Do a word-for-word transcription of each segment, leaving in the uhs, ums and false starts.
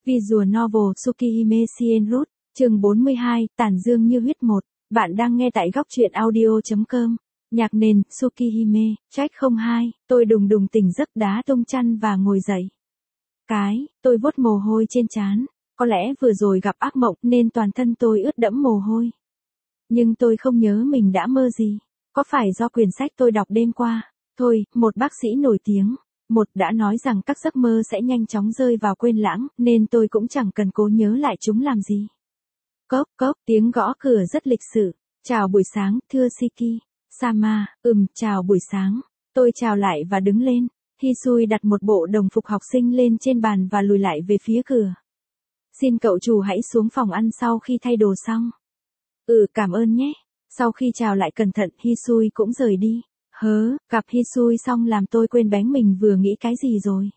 Visual Novel Tsukihime Shien Root, chương bốn mươi hai, Tàn Dương như huyết một. Bạn đang nghe tại góc truyện audio chấm com. Nhạc nền, Tsukihime, track không hai, tôi đùng đùng tỉnh giấc đá tung chăn và ngồi dậy. Cái, tôi vuốt mồ hôi trên trán. Có lẽ vừa rồi gặp ác mộng nên toàn thân tôi ướt đẫm mồ hôi. Nhưng tôi không nhớ mình đã mơ gì. Có phải do quyển sách tôi đọc đêm qua? Thôi, một bác sĩ nổi tiếng. Một đã nói rằng các giấc mơ sẽ nhanh chóng rơi vào quên lãng, nên tôi cũng chẳng cần cố nhớ lại chúng làm gì. Cốc cốc, tiếng gõ cửa rất lịch sự. Chào buổi sáng, thưa Shiki. Sama, ừm, chào buổi sáng. Tôi chào lại và đứng lên. Hisui đặt một bộ đồng phục học sinh lên trên bàn và lùi lại về phía cửa. Xin cậu chủ hãy xuống phòng ăn sau khi thay đồ xong. Ừ, cảm ơn nhé. Sau khi chào lại cẩn thận, Hisui cũng rời đi. Hớ, gặp Hisui xong làm tôi quên bén mình vừa nghĩ cái gì rồi.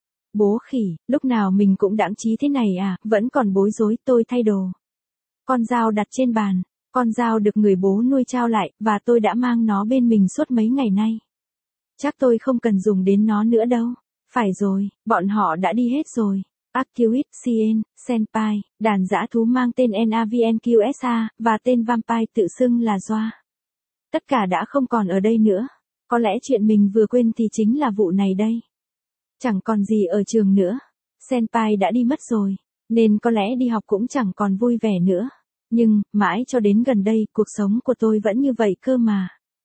Bố khỉ, lúc nào mình cũng đãng trí thế này à, vẫn còn bối rối. Tôi thay đồ. Con dao đặt trên bàn. Con dao được người bố nuôi trao lại, và tôi đã mang nó bên mình suốt mấy ngày nay. Chắc tôi không cần dùng đến nó nữa đâu. Phải rồi, bọn họ đã đi hết rồi. Arcuit, Shien, Senpai, đàn dã thú mang tên Navnqsa, và tên vampire tự xưng là Joa. Tất cả đã không còn ở đây nữa. Có lẽ chuyện mình vừa quên thì chính là vụ này đây. Chẳng còn gì ở trường nữa. Senpai đã đi mất rồi, nên có lẽ đi học cũng chẳng còn vui vẻ nữa. Nhưng, mãi cho đến gần đây, cuộc sống của tôi vẫn như vậy cơ mà.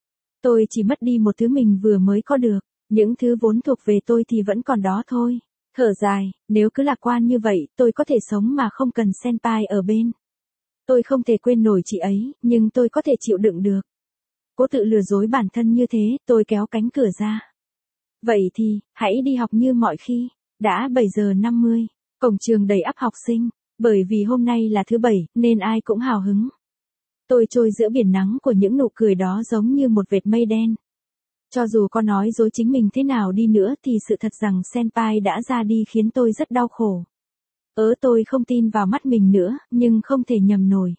Tôi chỉ mất đi một thứ mình vừa mới có được. Những thứ vốn thuộc về tôi thì vẫn còn đó thôi. Thở dài, nếu cứ lạc quan như vậy, tôi có thể sống mà không cần Senpai ở bên. Tôi không thể quên nổi chị ấy, nhưng tôi có thể chịu đựng được. Cố tự lừa dối bản thân như thế, tôi kéo cánh cửa ra. Vậy thì, hãy đi học như mọi khi. Đã bảy giờ năm mươi, cổng trường đầy ắp học sinh, bởi vì hôm nay là thứ bảy, nên ai cũng hào hứng. Tôi trôi giữa biển nắng của những nụ cười đó giống như một vệt mây đen. Cho dù có nói dối chính mình thế nào đi nữa thì sự thật rằng Senpai đã ra đi khiến tôi rất đau khổ. Ớ tôi không tin vào mắt mình nữa, nhưng không thể nhầm nổi.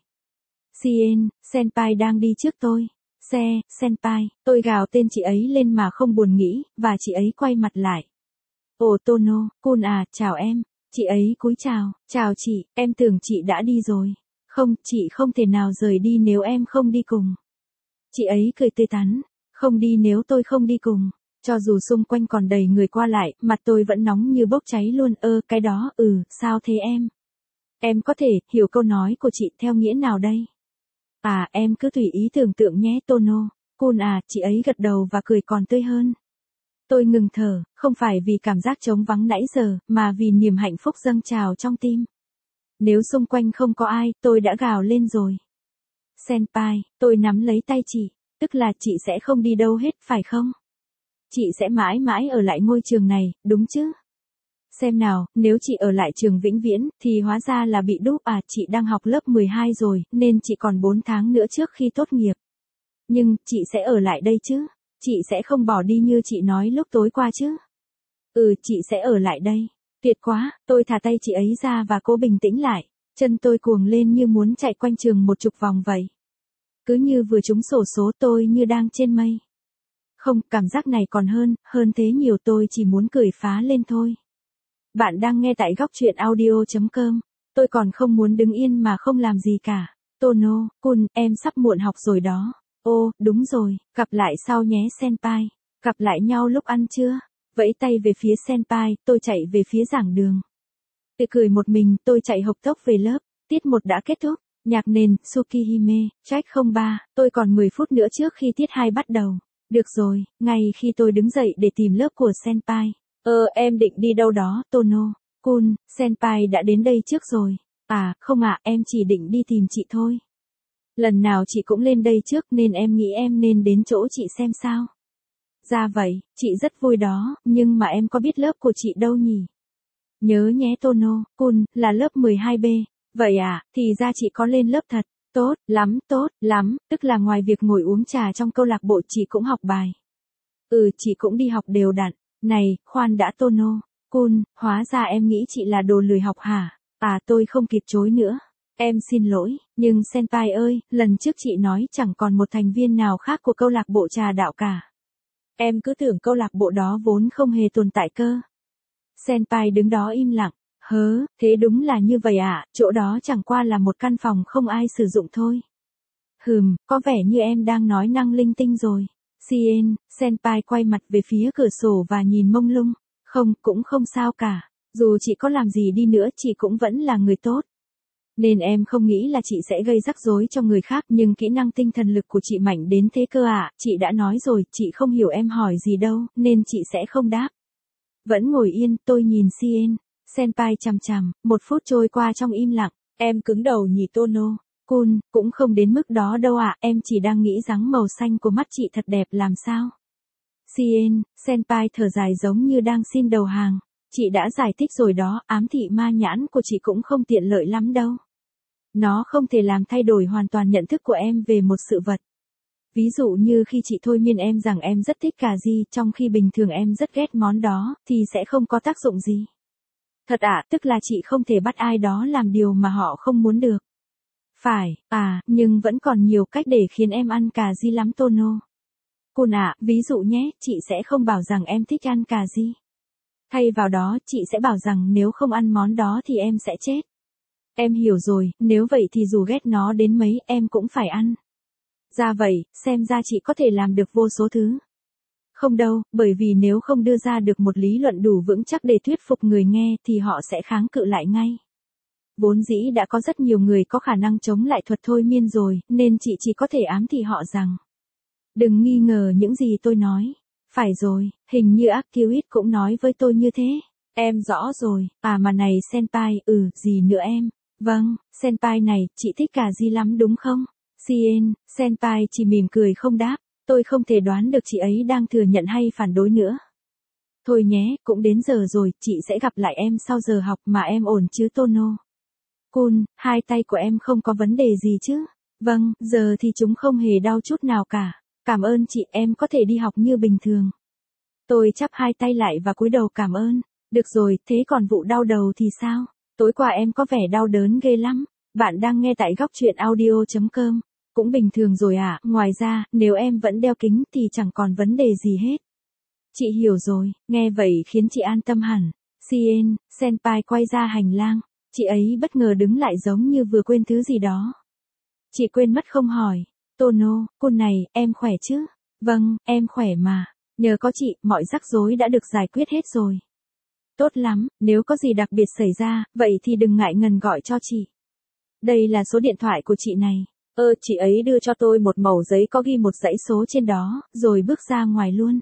Shien, Senpai đang đi trước tôi. Xe, Senpai, tôi gào tên chị ấy lên mà không buồn nghĩ, và chị ấy quay mặt lại. Ồ Tono, Kun à, chào em. Chị ấy cúi chào, chào chị, em tưởng chị đã đi rồi. Không, chị không thể nào rời đi nếu em không đi cùng. Chị ấy cười tươi tắn, không đi nếu tôi không đi cùng. Cho dù xung quanh còn đầy người qua lại, mặt tôi vẫn nóng như bốc cháy luôn. Ơ, cái đó, ừ, sao thế em? Em có thể hiểu câu nói của chị theo nghĩa nào đây? À, em cứ tùy ý tưởng tượng nhé Tono. Kun à, chị ấy gật đầu và cười còn tươi hơn. Tôi ngừng thở, không phải vì cảm giác trống vắng nãy giờ, mà vì niềm hạnh phúc dâng trào trong tim. Nếu xung quanh không có ai, tôi đã gào lên rồi. Senpai, tôi nắm lấy tay chị, tức là chị sẽ không đi đâu hết, phải không? Chị sẽ mãi mãi ở lại ngôi trường này, đúng chứ? Xem nào, nếu chị ở lại trường vĩnh viễn, thì hóa ra là bị đúp à, chị đang học lớp mười hai rồi, nên chị còn bốn tháng nữa trước khi tốt nghiệp. Nhưng, chị sẽ ở lại đây chứ? Chị sẽ không bỏ đi như chị nói lúc tối qua chứ? Ừ, chị sẽ ở lại đây. Tuyệt quá, tôi thả tay chị ấy ra và cố bình tĩnh lại. Chân tôi cuồng lên như muốn chạy quanh trường một chục vòng vậy. Cứ như vừa trúng xổ số, tôi như đang trên mây. Không, cảm giác này còn hơn, hơn thế nhiều, tôi chỉ muốn cười phá lên thôi. Bạn đang nghe tại góc truyện audio chấm com. Tôi còn không muốn đứng yên mà không làm gì cả. Tono, Kun, em sắp muộn học rồi đó. Ô, đúng rồi, gặp lại sau nhé Senpai. Gặp lại nhau lúc ăn trưa. Vẫy tay về phía Senpai, tôi chạy về phía giảng đường. Tự cười một mình, tôi chạy hộc tốc về lớp. Tiết một đã kết thúc. Nhạc nền, Tsukihime, track không ba, tôi còn mười phút nữa trước khi tiết hai bắt đầu. Được rồi, ngay khi tôi đứng dậy để tìm lớp của Senpai. Ờ, em định đi đâu đó, Tono? Kun, Senpai đã đến đây trước rồi. À, không ạ, em chỉ định đi tìm chị thôi. Lần nào chị cũng lên đây trước nên em nghĩ em nên đến chỗ chị xem sao. Ra vậy, chị rất vui đó, nhưng mà em có biết lớp của chị đâu nhỉ? Nhớ nhé Tono, Kun, là lớp mười hai B. Vậy à, thì ra chị có lên lớp thật. Tốt, lắm, tốt, lắm, tức là ngoài việc ngồi uống trà trong câu lạc bộ chị cũng học bài. Ừ, chị cũng đi học đều đặn. Này, khoan đã Tono. Kun, hóa ra em nghĩ chị là đồ lười học hả? À, tôi không kịp chối nữa. Em xin lỗi, nhưng Senpai ơi, lần trước chị nói chẳng còn một thành viên nào khác của câu lạc bộ trà đạo cả. Em cứ tưởng câu lạc bộ đó vốn không hề tồn tại cơ. Senpai đứng đó im lặng. Hớ, thế đúng là như vậy ạ, chỗ đó chẳng qua là một căn phòng không ai sử dụng thôi. Hừm, có vẻ như em đang nói năng linh tinh rồi. Cien, senpai quay mặt về phía cửa sổ và nhìn mông lung. Không, cũng không sao cả. Dù chị có làm gì đi nữa chị cũng vẫn là người tốt. Nên em không nghĩ là chị sẽ gây rắc rối cho người khác, nhưng kỹ năng tinh thần lực của chị mạnh đến thế cơ ạ, chị đã nói rồi, chị không hiểu em hỏi gì đâu, nên chị sẽ không đáp. Vẫn ngồi yên, tôi nhìn Cien, senpai chằm chằm, một phút trôi qua trong im lặng, em cứng đầu nhìn Tono. Kun, cũng không đến mức đó đâu ạ, em chỉ đang nghĩ rằng màu xanh của mắt chị thật đẹp làm sao. Cien, senpai thở dài giống như đang xin đầu hàng. Chị đã giải thích rồi đó, ám thị ma nhãn của chị cũng không tiện lợi lắm đâu. Nó không thể làm thay đổi hoàn toàn nhận thức của em về một sự vật. Ví dụ như khi chị thôi miên em rằng em rất thích cà ri, trong khi bình thường em rất ghét món đó, thì sẽ không có tác dụng gì. Thật ạ, à, tức là chị không thể bắt ai đó làm điều mà họ không muốn được. Phải, à, nhưng vẫn còn nhiều cách để khiến em ăn cà ri lắm Tono. Kun ạ, ví dụ nhé, chị sẽ không bảo rằng em thích ăn cà ri. Thay vào đó, chị sẽ bảo rằng nếu không ăn món đó thì em sẽ chết. Em hiểu rồi, nếu vậy thì dù ghét nó đến mấy, em cũng phải ăn. Ra vậy, xem ra chị có thể làm được vô số thứ. Không đâu, bởi vì nếu không đưa ra được một lý luận đủ vững chắc để thuyết phục người nghe thì họ sẽ kháng cự lại ngay. Vốn dĩ đã có rất nhiều người có khả năng chống lại thuật thôi miên rồi, nên chị chỉ có thể ám thị họ rằng. Đừng nghi ngờ những gì tôi nói. Phải rồi, hình như Akiwit cũng nói với tôi như thế. Em rõ rồi, à mà này senpai, ừ, gì nữa em? Vâng, senpai này, chị thích cà ri lắm đúng không? Cien, senpai chỉ mỉm cười không đáp, tôi không thể đoán được chị ấy đang thừa nhận hay phản đối nữa. Thôi nhé, cũng đến giờ rồi, chị sẽ gặp lại em sau giờ học mà em ổn chứ Tono. Kun, hai tay của em không có vấn đề gì chứ? Vâng, giờ thì chúng không hề đau chút nào cả. Cảm ơn chị, em có thể đi học như bình thường. Tôi chắp hai tay lại và cúi đầu cảm ơn. Được rồi, thế còn vụ đau đầu thì sao? Tối qua em có vẻ đau đớn ghê lắm. Bạn đang nghe tại góc truyện audio chấm com. Cũng bình thường rồi ạ, à, ngoài ra, nếu em vẫn đeo kính thì chẳng còn vấn đề gì hết. Chị hiểu rồi, nghe vậy khiến chị an tâm hẳn. Cien, senpai quay ra hành lang. Chị ấy bất ngờ đứng lại giống như vừa quên thứ gì đó. Chị quên mất không hỏi. Tono, Kun này, em khỏe chứ? Vâng, em khỏe mà. Nhờ có chị, mọi rắc rối đã được giải quyết hết rồi. Tốt lắm, nếu có gì đặc biệt xảy ra, vậy thì đừng ngại ngần gọi cho chị. Đây là số điện thoại của chị này. Ơ, chị ấy đưa cho tôi một mẩu giấy có ghi một dãy số trên đó, rồi bước ra ngoài luôn.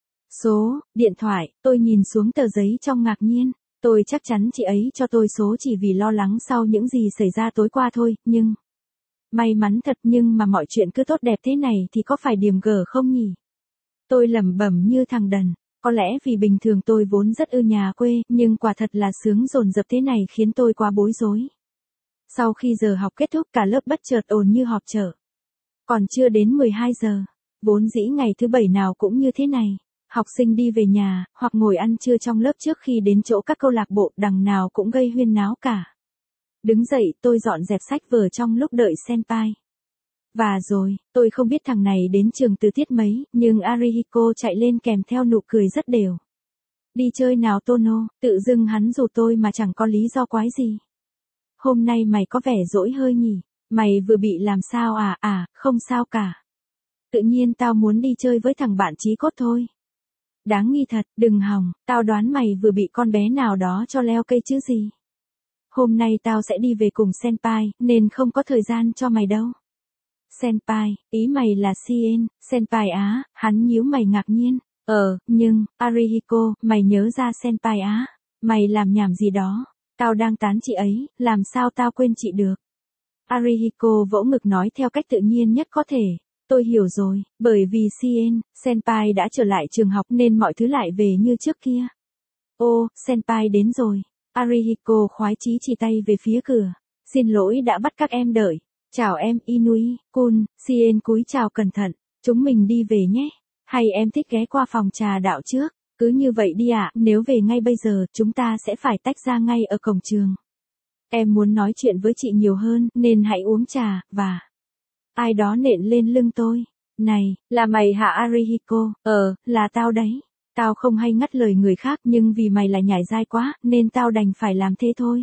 Số, điện thoại, tôi nhìn xuống tờ giấy trong ngạc nhiên. Tôi chắc chắn chị ấy cho tôi số chỉ vì lo lắng sau những gì xảy ra tối qua thôi, nhưng... May mắn thật, nhưng mà mọi chuyện cứ tốt đẹp thế này thì có phải điểm gở không nhỉ? Tôi lẩm bẩm như thằng đần. Có lẽ vì bình thường tôi vốn rất ưa nhà quê, nhưng quả thật là sướng dồn dập thế này khiến tôi quá bối rối. Sau khi giờ học kết thúc cả lớp bất chợt ồn như họp chợ. Còn chưa đến mười hai giờ. Vốn dĩ ngày thứ bảy nào cũng như thế này. Học sinh đi về nhà, hoặc ngồi ăn trưa trong lớp trước khi đến chỗ các câu lạc bộ, đằng nào cũng gây huyên náo cả. Đứng dậy, tôi dọn dẹp sách vở trong lúc đợi senpai. Và rồi, tôi không biết thằng này đến trường từ tiết mấy, nhưng Arihiko chạy lên kèm theo nụ cười rất đều. Đi chơi nào Tono, tự dưng hắn rủ tôi mà chẳng có lý do quái gì. Hôm nay mày có vẻ dỗi hơi nhỉ, mày vừa bị làm sao à, à, không sao cả. Tự nhiên tao muốn đi chơi với thằng bạn chí cốt thôi. Đáng nghi thật, đừng hòng, tao đoán mày vừa bị con bé nào đó cho leo cây chứ gì. Hôm nay tao sẽ đi về cùng senpai, nên không có thời gian cho mày đâu. Senpai, ý mày là Cien, senpai á, hắn nhíu mày ngạc nhiên. Ờ, nhưng, Arihiko, mày nhớ ra senpai á, mày làm nhảm gì đó, tao đang tán chị ấy, làm sao tao quên chị được. Arihiko vỗ ngực nói theo cách tự nhiên nhất có thể. Tôi hiểu rồi, bởi vì Cien, senpai đã trở lại trường học nên mọi thứ lại về như trước kia. Ô, senpai đến rồi. Arihiko khoái chí chỉ tay về phía cửa. Xin lỗi đã bắt các em đợi. Chào em, Inui, Kun, Cien cúi chào cẩn thận. Chúng mình đi về nhé. Hay em thích ghé qua phòng trà đạo trước? Cứ như vậy đi ạ, à, nếu về ngay bây giờ, chúng ta sẽ phải tách ra ngay ở cổng trường. Em muốn nói chuyện với chị nhiều hơn, nên hãy uống trà, và... Ai đó nện lên lưng tôi. Này, là mày hả Arihiko? Ờ, là tao đấy. Tao không hay ngắt lời người khác nhưng vì mày lại nhảy dai quá nên tao đành phải làm thế thôi.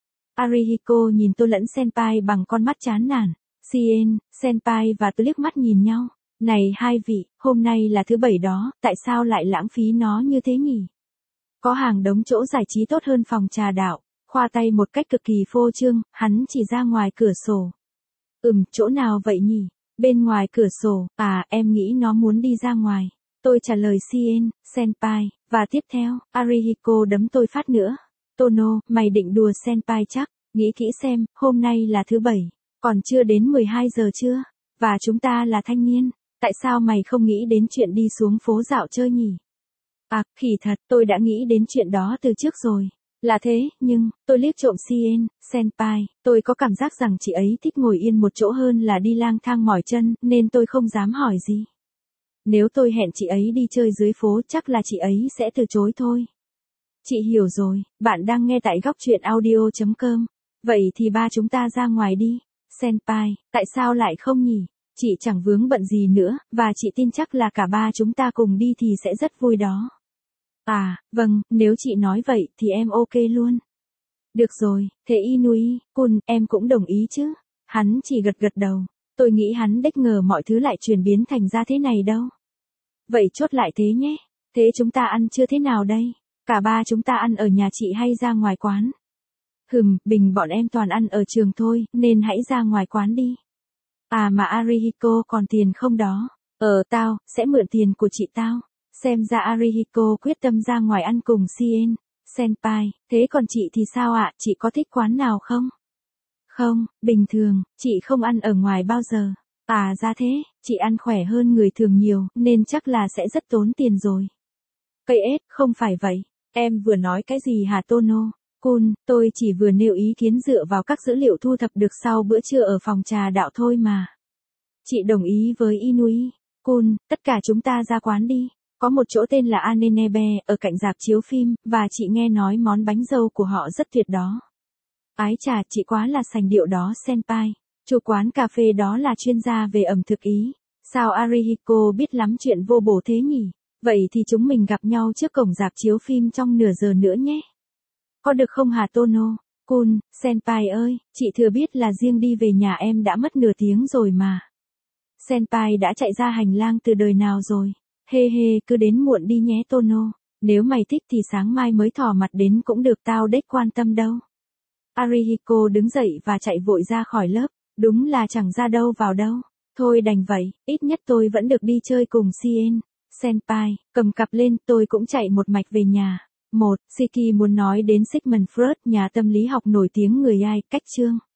Arihiko nhìn tôi lẫn senpai bằng con mắt chán nản. Sien, senpai và tôi liếc mắt nhìn nhau. Này hai vị, hôm nay là thứ bảy đó, tại sao lại lãng phí nó như thế nhỉ? Có hàng đống chỗ giải trí tốt hơn phòng trà đạo. Khoa tay một cách cực kỳ phô trương, hắn chỉ ra ngoài cửa sổ. Ừm, chỗ nào vậy nhỉ? Bên ngoài cửa sổ, à, em nghĩ nó muốn đi ra ngoài. Tôi trả lời Sien, senpai, và tiếp theo, Arihiko đấm tôi phát nữa. Tono, mày định đùa senpai chắc, nghĩ kỹ xem, hôm nay là thứ bảy, còn chưa đến mười hai giờ chưa? Và chúng ta là thanh niên, tại sao mày không nghĩ đến chuyện đi xuống phố dạo chơi nhỉ? À, khỉ thật, tôi đã nghĩ đến chuyện đó từ trước rồi. Là thế, nhưng, tôi liếc trộm Sien, senpai, tôi có cảm giác rằng chị ấy thích ngồi yên một chỗ hơn là đi lang thang mỏi chân, nên tôi không dám hỏi gì. Nếu tôi hẹn chị ấy đi chơi dưới phố chắc là chị ấy sẽ từ chối thôi. Chị hiểu rồi, bạn đang nghe tại góc truyện audio chấm com. Vậy thì ba chúng ta ra ngoài đi. Senpai, tại sao lại không nhỉ? Chị chẳng vướng bận gì nữa, và chị tin chắc là cả ba chúng ta cùng đi thì sẽ rất vui đó. À, vâng, nếu chị nói vậy thì em ok luôn. Được rồi, thế Inui, Kun, em cũng đồng ý chứ? Hắn chỉ gật gật đầu. Tôi nghĩ hắn đếch ngờ mọi thứ lại chuyển biến thành ra thế này đâu. Vậy chốt lại thế nhé. Thế chúng ta ăn chưa thế nào đây? Cả ba chúng ta ăn ở nhà chị hay ra ngoài quán? Hừm, bình bọn em toàn ăn ở trường thôi, nên hãy ra ngoài quán đi. À mà Arihiko còn tiền không đó? Ờ tao, sẽ mượn tiền của chị tao. Xem ra Arihiko quyết tâm ra ngoài ăn cùng Sien, senpai, thế còn chị thì sao ạ, chị có thích quán nào không? Không, bình thường, chị không ăn ở ngoài bao giờ. À ra thế, chị ăn khỏe hơn người thường nhiều, nên chắc là sẽ rất tốn tiền rồi. Cây ết, không phải vậy. Em vừa nói cái gì hả Tono? Kun, tôi chỉ vừa nêu ý kiến dựa vào các dữ liệu thu thập được sau bữa trưa ở phòng trà đạo thôi mà. Chị đồng ý với Inui. Kun, tất cả chúng ta ra quán đi. Có một chỗ tên là Anenebe, ở cạnh rạp chiếu phim, và chị nghe nói món bánh dâu của họ rất tuyệt đó. Ái chà, chị quá là sành điệu đó senpai. Chủ quán cà phê đó là chuyên gia về ẩm thực Ý. Sao Arihiko biết lắm chuyện vô bổ thế nhỉ? Vậy thì chúng mình gặp nhau trước cổng rạp chiếu phim trong nửa giờ nữa nhé. Có được không hả Tono? Kun, senpai ơi, chị thừa biết là riêng đi về nhà em đã mất nửa tiếng rồi mà. Senpai đã chạy ra hành lang từ đời nào rồi? Hê hê, cứ đến muộn đi nhé Tono. Nếu mày thích thì sáng mai mới thò mặt đến cũng được, tao đếch quan tâm đâu. Arihiko đứng dậy và chạy vội ra khỏi lớp. Đúng là chẳng ra đâu vào đâu. Thôi đành vậy, ít nhất tôi vẫn được đi chơi cùng Sien. Senpai, cầm cặp lên, tôi cũng chạy một mạch về nhà. một. Shiki muốn nói đến Sigmund Freud, nhà tâm lý học nổi tiếng người ai, cách chương.